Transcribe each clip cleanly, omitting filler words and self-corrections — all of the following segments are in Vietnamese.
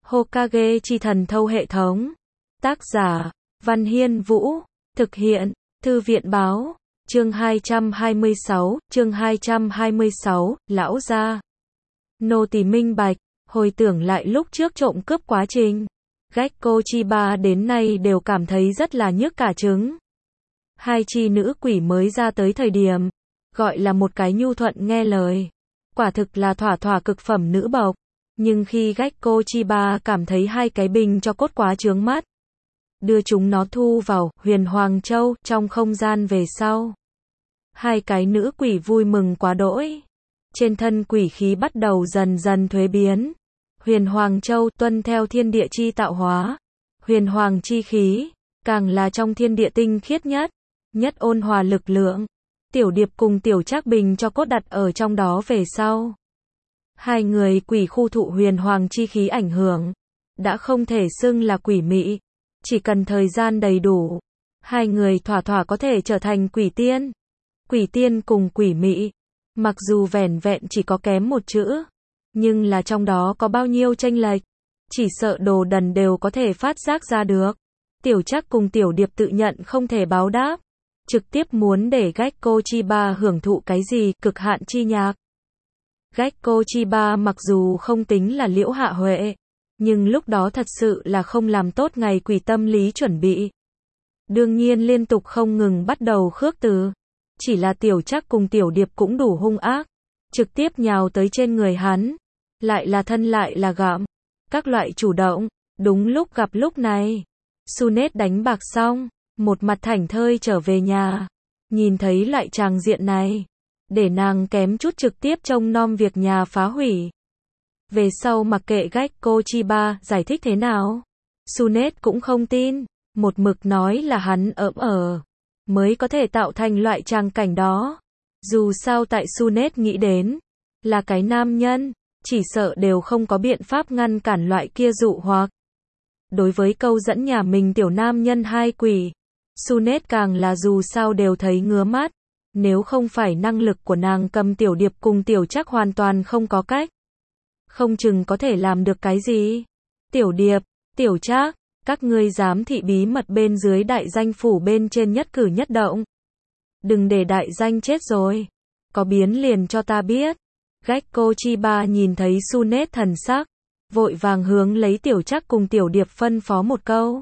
Hokage chi thần thâu hệ thống. Tác giả, Văn Hiên Vũ. Thực hiện, Thư viện báo. Chương 226, lão gia. Nô tỳ minh bạch, hồi tưởng lại lúc trước trộm cướp quá trình. Gekko Chiba đến nay đều cảm thấy rất là nhức cả trứng. Hai chi nữ quỷ mới ra tới thời điểm, gọi là một cái nhu thuận nghe lời. Quả thực là thỏa thỏa cực phẩm nữ bộc. Nhưng khi Gekko Chiba cảm thấy hai cái bình cho cốt quá chướng mắt, đưa chúng nó thu vào Huyền Hoàng Châu trong không gian về sau, hai cái nữ quỷ vui mừng quá đỗi. Trên thân quỷ khí bắt đầu dần dần thuế biến. Huyền Hoàng Châu tuân theo thiên địa chi tạo hóa. Huyền Hoàng chi khí, càng là trong thiên địa tinh khiết nhất, nhất ôn hòa lực lượng. Tiểu Điệp cùng Tiểu Trác bình cho cốt đặt ở trong đó về sau. Hai người quỷ khu thụ Huyền Hoàng chi khí ảnh hưởng, đã không thể xưng là quỷ mị. Chỉ cần thời gian đầy đủ, hai người thỏa thỏa có thể trở thành quỷ tiên. Quỷ tiên cùng quỷ mị, mặc dù vẻn vẹn chỉ có kém một chữ, nhưng là trong đó có bao nhiêu chênh lệch, chỉ sợ đồ đần đều có thể phát giác ra được. Tiểu Trác cùng Tiểu Điệp tự nhận không thể báo đáp, trực tiếp muốn để Gekko Chiba hưởng thụ cái gì cực hạn chi nhạc. Gekko Chiba mặc dù không tính là Liễu Hạ Huệ, nhưng lúc đó thật sự là không làm tốt ngày quỷ tâm lý chuẩn bị. Đương nhiên liên tục không ngừng bắt đầu khước từ. Chỉ là Tiểu Trác cùng Tiểu Điệp cũng đủ hung ác, trực tiếp nhào tới trên người hắn, lại là thân lại là gặm, các loại chủ động. Đúng lúc gặp lúc này, Sunet đánh bạc xong, một mặt thảnh thơi trở về nhà, nhìn thấy lại tràng diện này, để nàng kém chút trực tiếp trông nom việc nhà phá hủy. Về sau mặc kệ Gekko Chiba giải thích thế nào, Sunet cũng không tin, một mực nói là hắn mới có thể tạo thành loại tràng cảnh đó. Dù sao tại Sunet nghĩ đến, là cái nam nhân, chỉ sợ đều không có biện pháp ngăn cản loại kia dụ hoặc. Đối với câu dẫn nhà mình tiểu nam nhân hai quỷ, Sunet càng là dù sao đều thấy ngứa mắt. Nếu không phải năng lực của nàng cầm Tiểu Điệp cùng Tiểu Trác hoàn toàn không có cách, không chừng có thể làm được cái gì. Tiểu Điệp, Tiểu Trác, các ngươi giám thị bí mật bên dưới đại danh phủ bên trên nhất cử nhất động. Đừng để đại danh chết rồi. Có biến liền cho ta biết. Gekko Chiba nhìn thấy Sunet thần sắc, vội vàng hướng lấy Tiểu Trác cùng Tiểu Điệp phân phó một câu.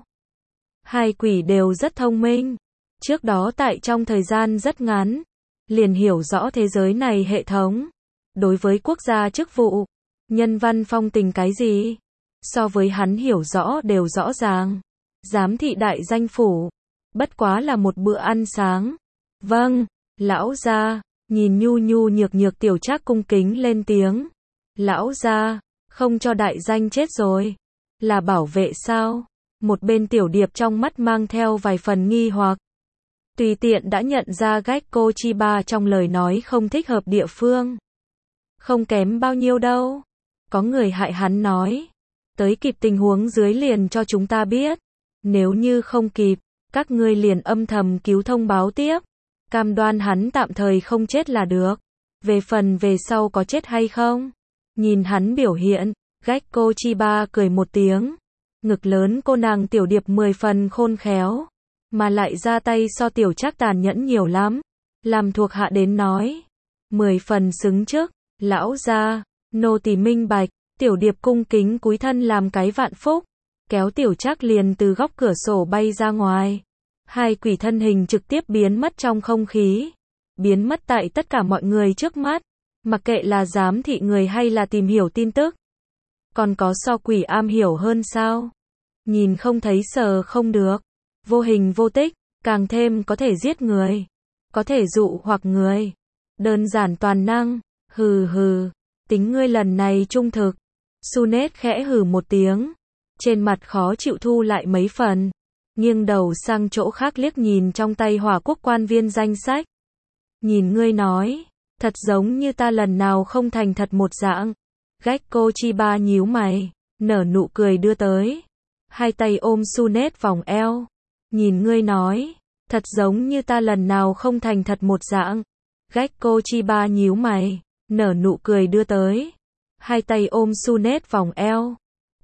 Hai quỷ đều rất thông minh. Trước đó tại trong thời gian rất ngắn, liền hiểu rõ thế giới này hệ thống. Đối với quốc gia chức vụ, nhân văn phong tình cái gì, so với hắn hiểu rõ đều rõ ràng. Giám thị đại danh phủ, bất quá là một bữa ăn sáng. Vâng, lão gia. Nhìn nhu nhu nhược nhược Tiểu Trác cung kính lên tiếng. Lão gia, không cho đại danh chết rồi, là bảo vệ sao? Một bên Tiểu Điệp trong mắt mang theo vài phần nghi hoặc, tùy tiện đã nhận ra Gekko Chiba trong lời nói không thích hợp địa phương. Không kém bao nhiêu đâu. Có người hại hắn nói. Tới kịp tình huống dưới liền cho chúng ta biết. Nếu như không kịp, các ngươi liền âm thầm cứu thông báo tiếp. Cam đoan hắn tạm thời không chết là được. Về phần về sau có chết hay không? Nhìn hắn biểu hiện, Gekko Chiba cười một tiếng. Ngực lớn cô nàng Tiểu Điệp 10 phần khôn khéo, mà lại ra tay so Tiểu Trác tàn nhẫn nhiều lắm. Làm thuộc hạ đến nói, 10 phần xứng trước. Lão gia, nô tỳ minh bạch. Tiểu Điệp cung kính cúi thân làm cái vạn phúc, kéo Tiểu Trác liền từ góc cửa sổ bay ra ngoài. Hai quỷ thân hình trực tiếp biến mất trong không khí, biến mất tại tất cả mọi người trước mắt, mặc kệ là giám thị người hay là tìm hiểu tin tức. Còn có so quỷ am hiểu hơn sao? Nhìn không thấy sờ không được, vô hình vô tích, càng thêm có thể giết người, có thể dụ hoặc người, đơn giản toàn năng. Hừ hừ, tính ngươi lần này trung thực. Sunet khẽ hừ một tiếng, trên mặt khó chịu thu lại mấy phần, nghiêng đầu sang chỗ khác liếc nhìn trong tay Hỏa Quốc quan viên danh sách. Nhìn ngươi nói, thật giống như ta lần nào không thành thật một dạng. Gekko Chiba nhíu mày, nở nụ cười đưa tới, hai tay ôm Sunet vòng eo. Nhìn ngươi nói, thật giống như ta lần nào không thành thật một dạng. Gekko Chiba nhíu mày, nở nụ cười đưa tới, hai tay ôm Sunet vòng eo.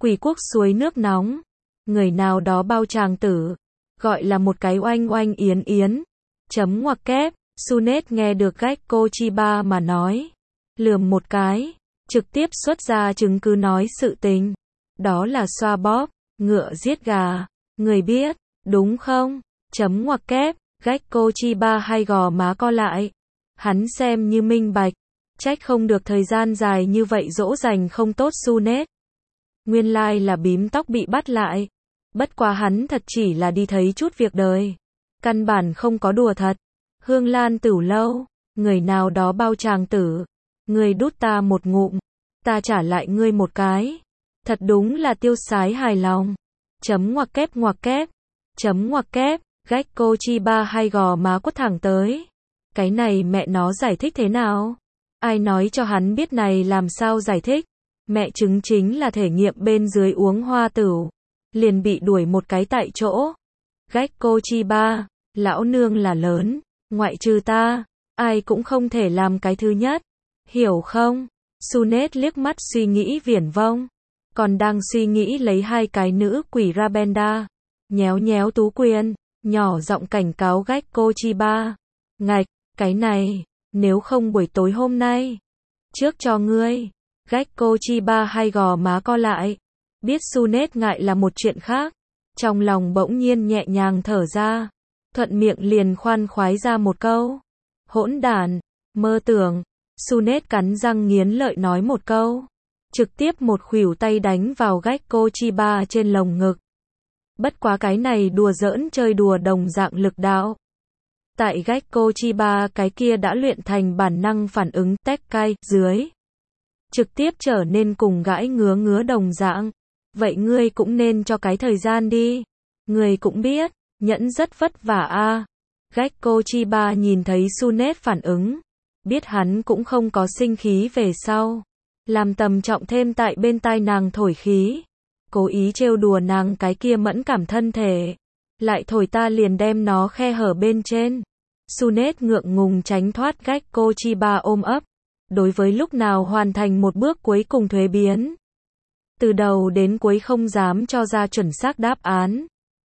Quỷ quốc suối nước nóng. Người nào đó bao chàng tử. Gọi là một cái oanh oanh yến yến. Chấm ngoặc kép. Sunet nghe được Gecko Chiba mà nói. Lườm một cái. Trực tiếp xuất ra chứng cứ nói sự tình. Đó là xoa bóp, ngựa giết gà. Người biết, đúng không? Chấm ngoặc kép. Gecko Chiba hay gò má co lại. Hắn xem như minh bạch. Trách không được thời gian dài như vậy dỗ dành không tốt Sunet. Nguyên lai là bím tóc bị bắt lại. Bất quá hắn thật chỉ là đi thấy chút việc đời. Căn bản không có đùa thật. Hương Lan Tửu Lâu. Người nào đó bao chàng tử. Người đút ta một ngụm. Ta trả lại ngươi một cái. Thật đúng là tiêu sái hài lòng. Chấm ngoặc kép ngoặc kép. Chấm ngoặc kép. Gecko Chiba hay gò má quất thẳng tới. Cái này mẹ nó giải thích thế nào? Ai nói cho hắn biết này làm sao giải thích? Mẹ chứng chính là thể nghiệm bên dưới uống hoa tửu. Liền bị đuổi một cái tại chỗ. Gecko Chiba, lão nương là lớn. Ngoại trừ ta, ai cũng không thể làm cái thứ nhất. Hiểu không? Sunet liếc mắt suy nghĩ viển vông. Còn đang suy nghĩ lấy hai cái nữ quỷ Rabenda. Nhéo nhéo tú quyền. Nhỏ giọng cảnh cáo Gecko Chiba. Ngạch, cái này, nếu không buổi tối hôm nay. Trước cho ngươi. Gecko Chiba hay gò má co lại. Biết Sunet ngại là một chuyện khác. Trong lòng bỗng nhiên nhẹ nhàng thở ra. Thuận miệng liền khoan khoái ra một câu. Hỗn đản, mơ tưởng. Sunet cắn răng nghiến lợi nói một câu. Trực tiếp một khuỷu tay đánh vào Gecko Chiba trên lồng ngực. Bất quá cái này đùa giỡn chơi đùa đồng dạng lực đạo. Tại Gecko Chiba cái kia đã luyện thành bản năng phản ứng Tekkai dưới. Trực tiếp trở nên cùng gãi ngứa ngứa đồng dạng. Vậy ngươi cũng nên cho cái thời gian đi. Ngươi cũng biết, nhẫn rất vất vả a. Gecko Chiba nhìn thấy Sunet phản ứng. Biết hắn cũng không có sinh khí về sau. Làm tầm trọng thêm tại bên tai nàng thổi khí. Cố ý trêu đùa nàng cái kia mẫn cảm thân thể. Lại thổi ta liền đem nó khe hở bên trên. Sunet ngượng ngùng tránh thoát Gecko Chiba ôm ấp. Đối với lúc nào hoàn thành một bước cuối cùng thuế biến. Từ đầu đến cuối không dám cho ra chuẩn xác đáp án.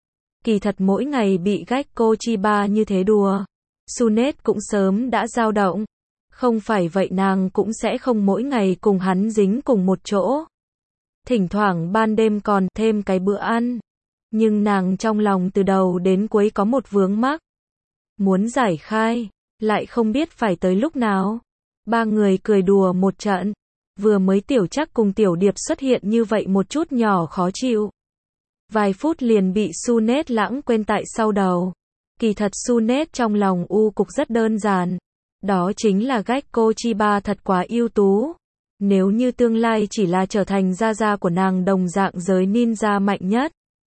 Kỳ thật mỗi ngày bị Gecko Chiba như thế đùa. Sunet cũng sớm đã dao động. Không phải vậy nàng cũng sẽ không mỗi ngày cùng hắn dính cùng một chỗ. Thỉnh thoảng ban đêm còn thêm cái bữa ăn. Nhưng nàng trong lòng từ đầu đến cuối có một vướng mắc. Muốn giải khai, lại không biết phải tới lúc nào. Ba người cười đùa một trận. Vừa mới Tiểu Trắc cùng Tiểu Điệp xuất hiện như vậy một chút nhỏ khó chịu. Vài phút liền bị Sunet lãng quên tại sau đầu. Kỳ thật Sunet trong lòng u cục rất đơn giản. Đó chính là Gecko Chiba thật quá ưu tú. Nếu như tương lai chỉ là trở thành gia gia của nàng đồng dạng giới ninja mạnh nhất.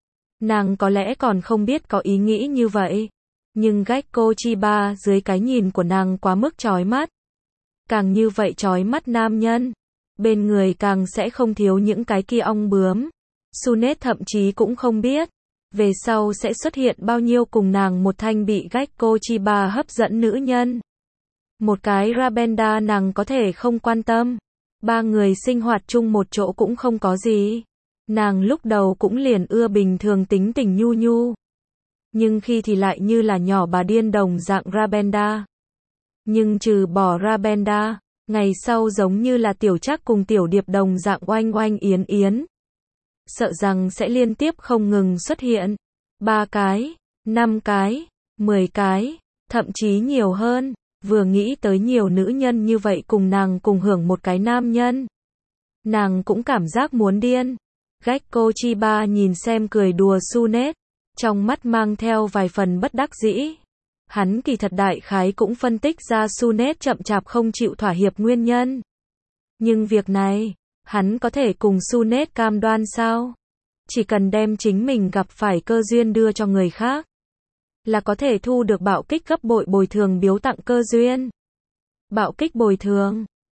Nàng có lẽ còn không biết có ý nghĩ như vậy. Nhưng Gecko Chiba dưới cái nhìn của nàng quá mức chói mắt. Càng như vậy chói mắt nam nhân. Bên người càng sẽ không thiếu những cái kia ong bướm. Sunet thậm chí cũng không biết. Về sau sẽ xuất hiện bao nhiêu cùng nàng một thanh bị Gecko Chiba hấp dẫn nữ nhân. Một cái Rabenda nàng có thể không quan tâm. Ba người sinh hoạt chung một chỗ cũng không có gì. Nàng lúc đầu cũng liền ưa bình thường tính tình nhu nhu. Nhưng khi thì lại như là nhỏ bà điên đồng dạng Rabenda. Nhưng trừ bỏ Rabenda, ngày sau giống như là Tiểu Trắc cùng Tiểu Điệp đồng dạng oanh oanh yến yến. Sợ rằng sẽ liên tiếp không ngừng xuất hiện. 3 cái, 5 cái, 10 cái, thậm chí nhiều hơn. Vừa nghĩ tới nhiều nữ nhân như vậy cùng nàng cùng hưởng một cái nam nhân. Nàng cũng cảm giác muốn điên. Gecko Chiba nhìn xem cười đùa Sunet. Trong mắt mang theo vài phần bất đắc dĩ. Hắn kỳ thật đại khái cũng phân tích ra Sunet chậm chạp không chịu thỏa hiệp nguyên nhân. Nhưng việc này, hắn có thể cùng Sunet cam đoan sao? Chỉ cần đem chính mình gặp phải cơ duyên đưa cho người khác. Là có thể thu được bạo kích gấp bội bồi thường biếu tặng cơ duyên. Bạo kích bồi thường.